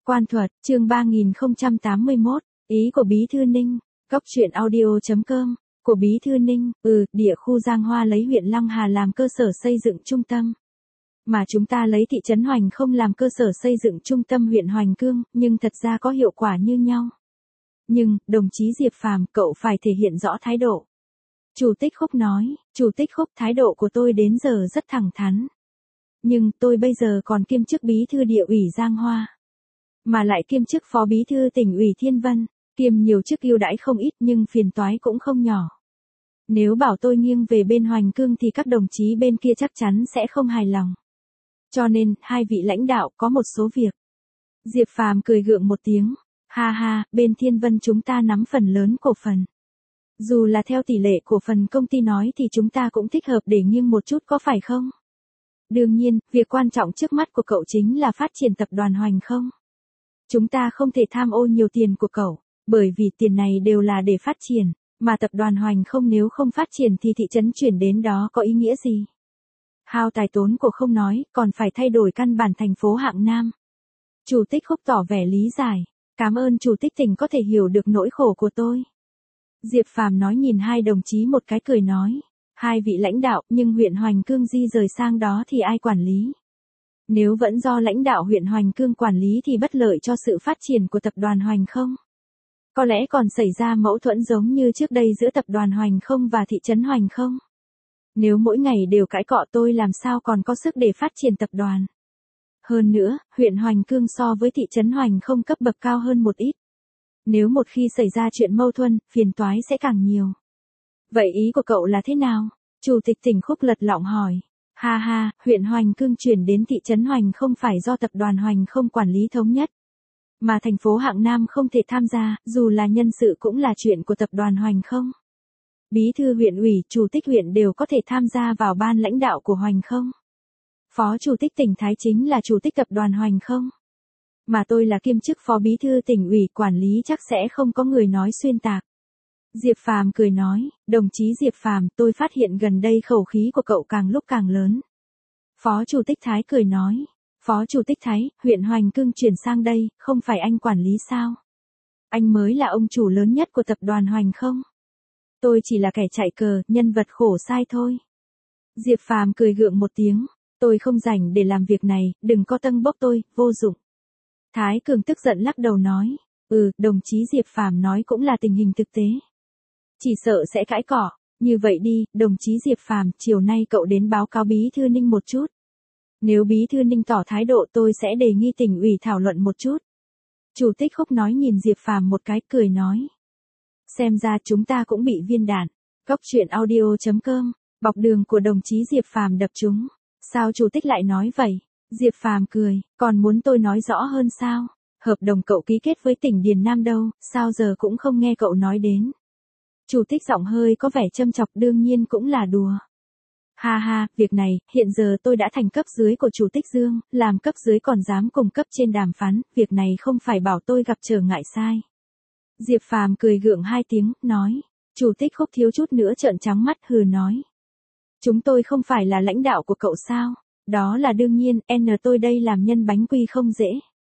Quan thuật, chương 3081, ý của Bí Thư Ninh, Cóc truyện audio.com, của Bí Thư Ninh, địa khu Giang Hoa lấy huyện Lăng Hà làm cơ sở xây dựng trung tâm. Mà chúng ta lấy thị trấn Hoành Không làm cơ sở xây dựng trung tâm huyện Hoành Cương, nhưng thật ra có hiệu quả như nhau. Nhưng, đồng chí Diệp Phàm, cậu phải thể hiện rõ thái độ. Chủ tịch Khúc nói, Chủ tịch Khúc, thái độ của tôi đến giờ rất thẳng thắn. Nhưng, tôi bây giờ còn kiêm chức bí thư địa ủy Giang Hoa. Mà lại kiêm chức phó bí thư tỉnh ủy Thiên Vân, kiêm nhiều chức ưu đãi không ít nhưng phiền toái cũng không nhỏ. Nếu bảo tôi nghiêng về bên Hoành Cương thì các đồng chí bên kia chắc chắn sẽ không hài lòng. Cho nên, hai vị lãnh đạo có một số việc. Diệp Phàm cười gượng một tiếng, ha ha, bên Thiên Vân chúng ta nắm phần lớn cổ phần. Dù là theo tỷ lệ cổ phần công ty nói thì chúng ta cũng thích hợp để nghiêng một chút có phải không? Đương nhiên, việc quan trọng trước mắt của cậu chính là phát triển tập đoàn Hoành Không. Chúng ta không thể tham ô nhiều tiền của cậu, bởi vì tiền này đều là để phát triển, mà tập đoàn Hoành Không nếu không phát triển thì thị trấn chuyển đến đó có ý nghĩa gì? Hao tài tốn của không nói, còn phải thay đổi căn bản thành phố hạng Nam. Chủ tịch Khúc tỏ vẻ lý giải, cảm ơn Chủ tịch tỉnh có thể hiểu được nỗi khổ của tôi. Diệp Phàm nói nhìn hai đồng chí một cái cười nói, hai vị lãnh đạo nhưng huyện Hoành Cương di rời sang đó thì ai quản lý? Nếu vẫn do lãnh đạo huyện Hoành Cương quản lý thì bất lợi cho sự phát triển của tập đoàn Hoành Không. Có lẽ còn xảy ra mâu thuẫn giống như trước đây giữa tập đoàn Hoành Không và thị trấn Hoành Không. Nếu mỗi ngày đều cãi cọ tôi làm sao còn có sức để phát triển tập đoàn. Hơn nữa, huyện Hoành Cương so với thị trấn Hoành Không cấp bậc cao hơn một ít. Nếu một khi xảy ra chuyện mâu thuẫn, phiền toái sẽ càng nhiều. Vậy ý của cậu là thế nào? Chủ tịch tỉnh Khúc lật lọng hỏi. Ha ha, huyện Hoành Cương chuyển đến thị trấn Hoành Không phải do tập đoàn Hoành Không quản lý thống nhất. Mà thành phố hạng Nam không thể tham gia, dù là nhân sự cũng là chuyện của tập đoàn Hoành Không. Bí thư huyện ủy, chủ tịch huyện đều có thể tham gia vào ban lãnh đạo của Hoành Không. Phó chủ tịch tỉnh Thái chính là chủ tịch tập đoàn Hoành Không. Mà tôi là kiêm chức phó bí thư tỉnh ủy, quản lý chắc sẽ không có người nói xuyên tạc. Diệp Phàm cười nói, đồng chí Diệp Phàm, tôi phát hiện gần đây khẩu khí của cậu càng lúc càng lớn. Phó chủ tịch Thái cười nói, Phó chủ tịch Thái, huyện Hoành Cương chuyển sang đây, không phải anh quản lý sao? Anh mới là ông chủ lớn nhất của tập đoàn Hoành Không. Tôi chỉ là kẻ chạy cờ, nhân vật khổ sai thôi. Diệp Phàm cười gượng một tiếng, tôi không rảnh để làm việc này, đừng có tâng bốc tôi, vô dụng. Thái Cường tức giận lắc đầu nói, đồng chí Diệp Phàm nói cũng là tình hình thực tế. Chỉ sợ sẽ cãi cọ, như vậy đi, đồng chí Diệp Phàm, chiều nay cậu đến báo cáo Bí Thư Ninh một chút. Nếu Bí Thư Ninh tỏ thái độ tôi sẽ đề nghị tỉnh ủy thảo luận một chút. Chủ tịch Khúc nói nhìn Diệp Phàm một cái cười nói. Xem ra chúng ta cũng bị viên đạn. Cóc truyện audio.com, bọc đường của đồng chí Diệp Phàm đập trúng. Sao chủ tịch lại nói vậy? Diệp Phàm cười, còn muốn tôi nói rõ hơn sao? Hợp đồng cậu ký kết với tỉnh Điền Nam đâu, sao giờ cũng không nghe cậu nói đến. Chủ tịch giọng hơi có vẻ châm chọc, đương nhiên cũng là đùa. Ha ha, việc này, hiện giờ tôi đã thành cấp dưới của Chủ tịch Dương, làm cấp dưới còn dám cùng cấp trên đàm phán, việc này không phải bảo tôi gặp trở ngại sai. Diệp Phàm cười gượng hai tiếng, nói. Chủ tịch Khúc thiếu chút nữa trợn trắng mắt hừ nói. Chúng tôi không phải là lãnh đạo của cậu sao? Đó là đương nhiên, tôi đây làm nhân bánh quy không dễ.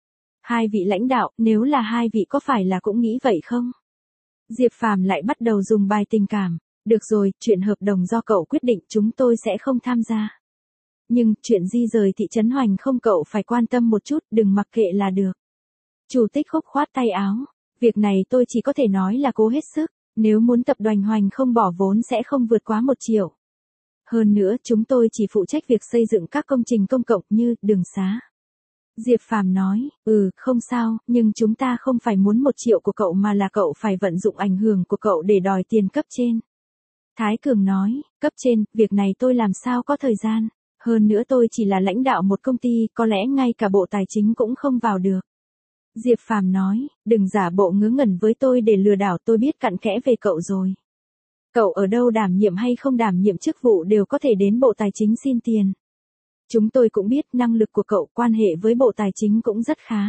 Hai vị lãnh đạo, nếu là hai vị có phải là cũng nghĩ vậy không? Diệp Phàm lại bắt đầu dùng bài tình cảm. Được rồi, chuyện hợp đồng do cậu quyết định chúng tôi sẽ không tham gia. Nhưng, chuyện di rời thị trấn Hoành Không cậu phải quan tâm một chút, đừng mặc kệ là được. Chủ tịch Khúc khoát tay áo. Việc này tôi chỉ có thể nói là cố hết sức, nếu muốn tập đoàn Hoành Không bỏ vốn sẽ không vượt quá 1 triệu. Hơn nữa, chúng tôi chỉ phụ trách việc xây dựng các công trình công cộng như đường xá. Diệp Phàm nói, không sao, nhưng chúng ta không phải muốn 1 triệu của cậu mà là cậu phải vận dụng ảnh hưởng của cậu để đòi tiền cấp trên. Thái Cường nói, cấp trên, việc này tôi làm sao có thời gian, hơn nữa tôi chỉ là lãnh đạo một công ty, có lẽ ngay cả Bộ Tài chính cũng không vào được. Diệp Phàm nói, đừng giả bộ ngớ ngẩn với tôi để lừa đảo, tôi biết cặn kẽ về cậu rồi. Cậu ở đâu đảm nhiệm hay không đảm nhiệm chức vụ đều có thể đến Bộ Tài chính xin tiền. Chúng tôi cũng biết năng lực của cậu, quan hệ với Bộ Tài chính cũng rất khá.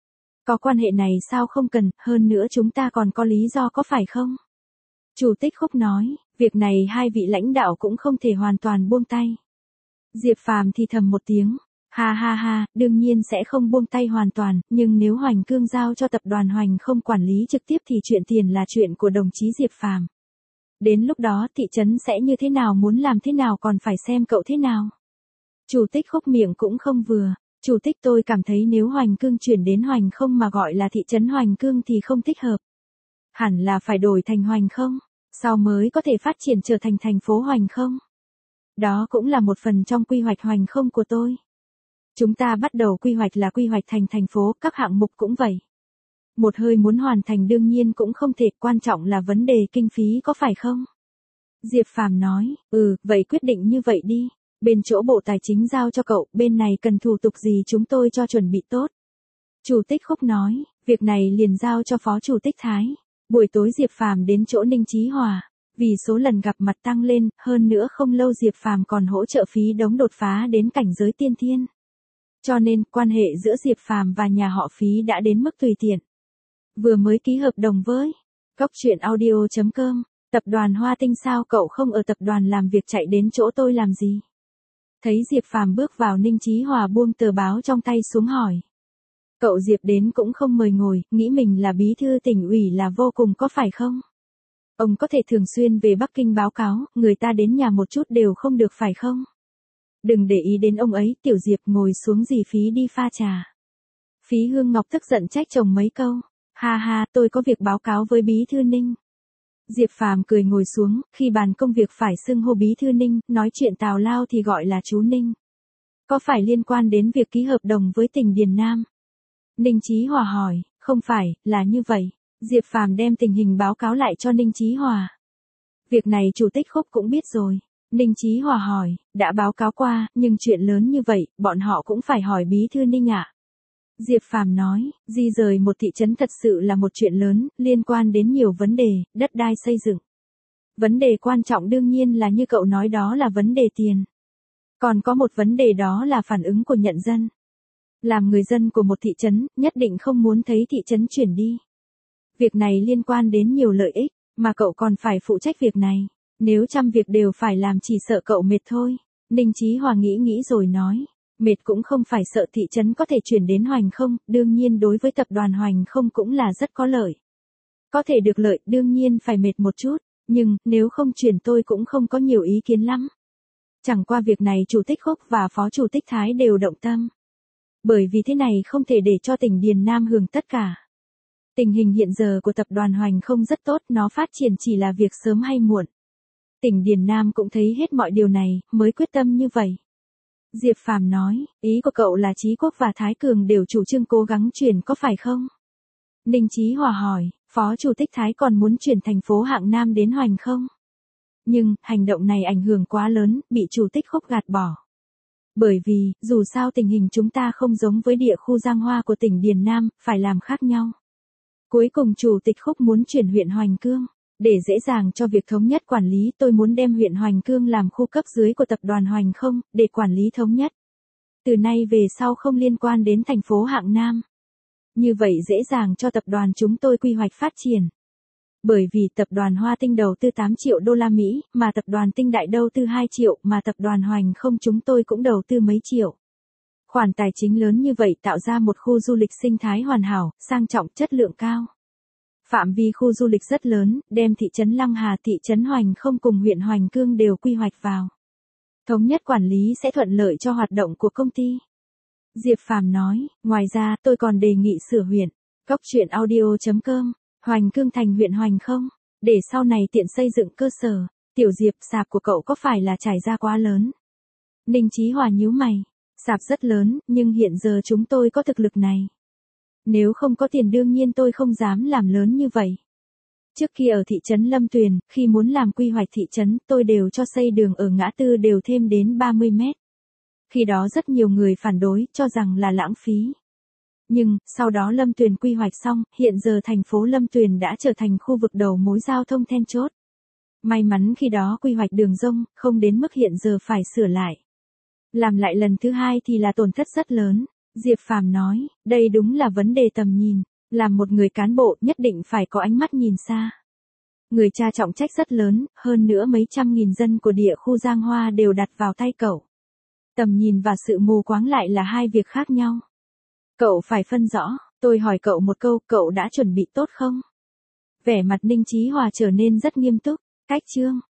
Có quan hệ này sao không cần, hơn nữa chúng ta còn có lý do có phải không? Chủ tịch Khúc nói, việc này hai vị lãnh đạo cũng không thể hoàn toàn buông tay. Diệp Phàm thì thầm một tiếng, Ha ha ha, đương nhiên sẽ không buông tay hoàn toàn, nhưng nếu Hoành Cương giao cho tập đoàn Hoành không quản lý trực tiếp thì chuyện tiền là chuyện của đồng chí Diệp Phàm. Đến lúc đó thị trấn sẽ như thế nào, muốn làm thế nào còn phải xem cậu thế nào. Chủ tịch Khúc miệng cũng không vừa. Chủ tịch, tôi cảm thấy nếu Hoành Cương chuyển đến Hoành không mà gọi là thị trấn Hoành Cương thì không thích hợp. Hẳn là phải đổi thành Hoành không, sau mới có thể phát triển trở thành thành phố Hoành không. Đó cũng là một phần trong quy hoạch Hoành không của tôi. Chúng ta bắt đầu quy hoạch là quy hoạch thành thành phố, các hạng mục cũng vậy. Một hơi muốn hoàn thành đương nhiên cũng không thể, quan trọng là vấn đề kinh phí có phải không? Diệp Phàm nói, vậy quyết định như vậy đi. Bên chỗ Bộ Tài chính giao cho cậu, bên này cần thủ tục gì chúng tôi cho chuẩn bị tốt. Chủ tịch Khúc nói, việc này liền giao cho Phó Chủ tịch Thái. Buổi tối Diệp Phàm đến chỗ Ninh Chí Hòa. Vì số lần gặp mặt tăng lên, hơn nữa không lâu Diệp Phàm còn hỗ trợ Phí Đống đột phá đến cảnh giới tiên thiên. Cho nên, quan hệ giữa Diệp Phàm và nhà họ Phí đã đến mức tùy tiện. Vừa mới ký hợp đồng với Cóc Truyện Audio.com, tập đoàn Hoa Tinh, sao cậu không ở tập đoàn làm việc chạy đến chỗ tôi làm gì? Thấy Diệp Phàm bước vào, Ninh Chí Hòa buông tờ báo trong tay xuống hỏi. Cậu Diệp đến cũng không mời ngồi, nghĩ mình là bí thư tỉnh ủy là vô cùng có phải không? Ông có thể thường xuyên về Bắc Kinh báo cáo, người ta đến nhà một chút đều không được phải không? Đừng để ý đến ông ấy, tiểu Diệp ngồi xuống, dì Phí đi pha trà. Phí Hương Ngọc tức giận trách chồng mấy câu. Ha ha, tôi có việc báo cáo với bí thư Ninh. Diệp Phàm cười ngồi xuống, khi bàn công việc phải xưng hô bí thư Ninh, nói chuyện tào lao thì gọi là chú Ninh. Có phải liên quan đến việc ký hợp đồng với tỉnh Điền Nam? Ninh Chí Hòa hỏi, không phải, là như vậy. Diệp Phàm đem tình hình báo cáo lại cho Ninh Chí Hòa. Việc này Chủ tịch Khúc cũng biết rồi. Ninh Chí Hòa hỏi, đã báo cáo qua, nhưng chuyện lớn như vậy, bọn họ cũng phải hỏi bí thư Ninh ạ. Diệp Phàm nói, di rời một thị trấn thật sự là một chuyện lớn, liên quan đến nhiều vấn đề, đất đai xây dựng. Vấn đề quan trọng đương nhiên là như cậu nói, đó là vấn đề tiền. Còn có một vấn đề đó là phản ứng của nhận dân. Làm người dân của một thị trấn, nhất định không muốn thấy thị trấn chuyển đi. Việc này liên quan đến nhiều lợi ích, mà cậu còn phải phụ trách việc này. Nếu trăm việc đều phải làm chỉ sợ cậu mệt thôi. Ninh Chí Hòa nghĩ rồi nói. Mệt cũng không phải, sợ thị trấn có thể chuyển đến Hoành không, đương nhiên đối với tập đoàn Hoành không cũng là rất có lợi. Có thể được lợi, đương nhiên phải mệt một chút, nhưng nếu không chuyển tôi cũng không có nhiều ý kiến lắm. Chẳng qua việc này Chủ tịch Khúc và Phó Chủ tịch Thái đều động tâm. Bởi vì thế này không thể để cho tỉnh Điền Nam hưởng tất cả. Tình hình hiện giờ của tập đoàn Hoành không rất tốt, nó phát triển chỉ là việc sớm hay muộn. Tỉnh Điền Nam cũng thấy hết mọi điều này, mới quyết tâm như vậy. Diệp Phàm nói, ý của cậu là Chí Quốc và Thái Cường đều chủ trương cố gắng chuyển có phải không? Ninh Chí Hòa hỏi, Phó Chủ tịch Thái còn muốn chuyển thành phố Hạng Nam đến Hoành không? Nhưng, hành động này ảnh hưởng quá lớn, bị Chủ tịch Khúc gạt bỏ. Bởi vì, dù sao tình hình chúng ta không giống với địa khu Giang Hoa của tỉnh Điền Nam, phải làm khác nhau. Cuối cùng Chủ tịch Khúc muốn chuyển huyện Hoành Cương. Để dễ dàng cho việc thống nhất quản lý, tôi muốn đem huyện Hoành Cương làm khu cấp dưới của tập đoàn Hoành không, để quản lý thống nhất. Từ nay về sau không liên quan đến thành phố Hạng Nam. Như vậy dễ dàng cho tập đoàn chúng tôi quy hoạch phát triển. Bởi vì tập đoàn Hoa Tinh đầu tư 8 triệu đô la Mỹ, mà tập đoàn Tinh Đại đầu tư 2 triệu, mà tập đoàn Hoành không chúng tôi cũng đầu tư mấy triệu. Khoản tài chính lớn như vậy tạo ra một khu du lịch sinh thái hoàn hảo, sang trọng, chất lượng cao. Phạm vi khu du lịch rất lớn, đem thị trấn Lăng Hà, thị trấn Hoành không cùng huyện Hoành Cương đều quy hoạch vào. Thống nhất quản lý sẽ thuận lợi cho hoạt động của công ty. Diệp Phàm nói, ngoài ra tôi còn đề nghị sửa huyện. Cóc Truyện Audio.com, Hoành Cương thành huyện Hoành không, để sau này tiện xây dựng cơ sở. Tiểu Diệp, sạp của cậu có phải là trải ra quá lớn? Ninh Chí Hòa nhíu mày, sạp rất lớn, nhưng hiện giờ chúng tôi có thực lực này. Nếu không có tiền đương nhiên tôi không dám làm lớn như vậy. Trước kia ở thị trấn Lâm Tuyền, khi muốn làm quy hoạch thị trấn, tôi đều cho xây đường ở ngã tư đều thêm đến 30 mét. Khi đó rất nhiều người phản đối, cho rằng là lãng phí. Nhưng, sau đó Lâm Tuyền quy hoạch xong, hiện giờ thành phố Lâm Tuyền đã trở thành khu vực đầu mối giao thông then chốt. May mắn khi đó quy hoạch đường rông, không đến mức hiện giờ phải sửa lại. Làm lại lần thứ hai thì là tổn thất rất lớn. Diệp Phàm nói, đây đúng là vấn đề tầm nhìn. Làm một người cán bộ nhất định phải có ánh mắt nhìn xa. Người cha trọng trách rất lớn, hơn nữa mấy trăm nghìn dân của địa khu Giang Hoa đều đặt vào tay cậu. Tầm nhìn và sự mù quáng lại là hai việc khác nhau. Cậu phải phân rõ, tôi hỏi cậu một câu, cậu đã chuẩn bị tốt không? Vẻ mặt Ninh Chí Hòa trở nên rất nghiêm túc, cách chương.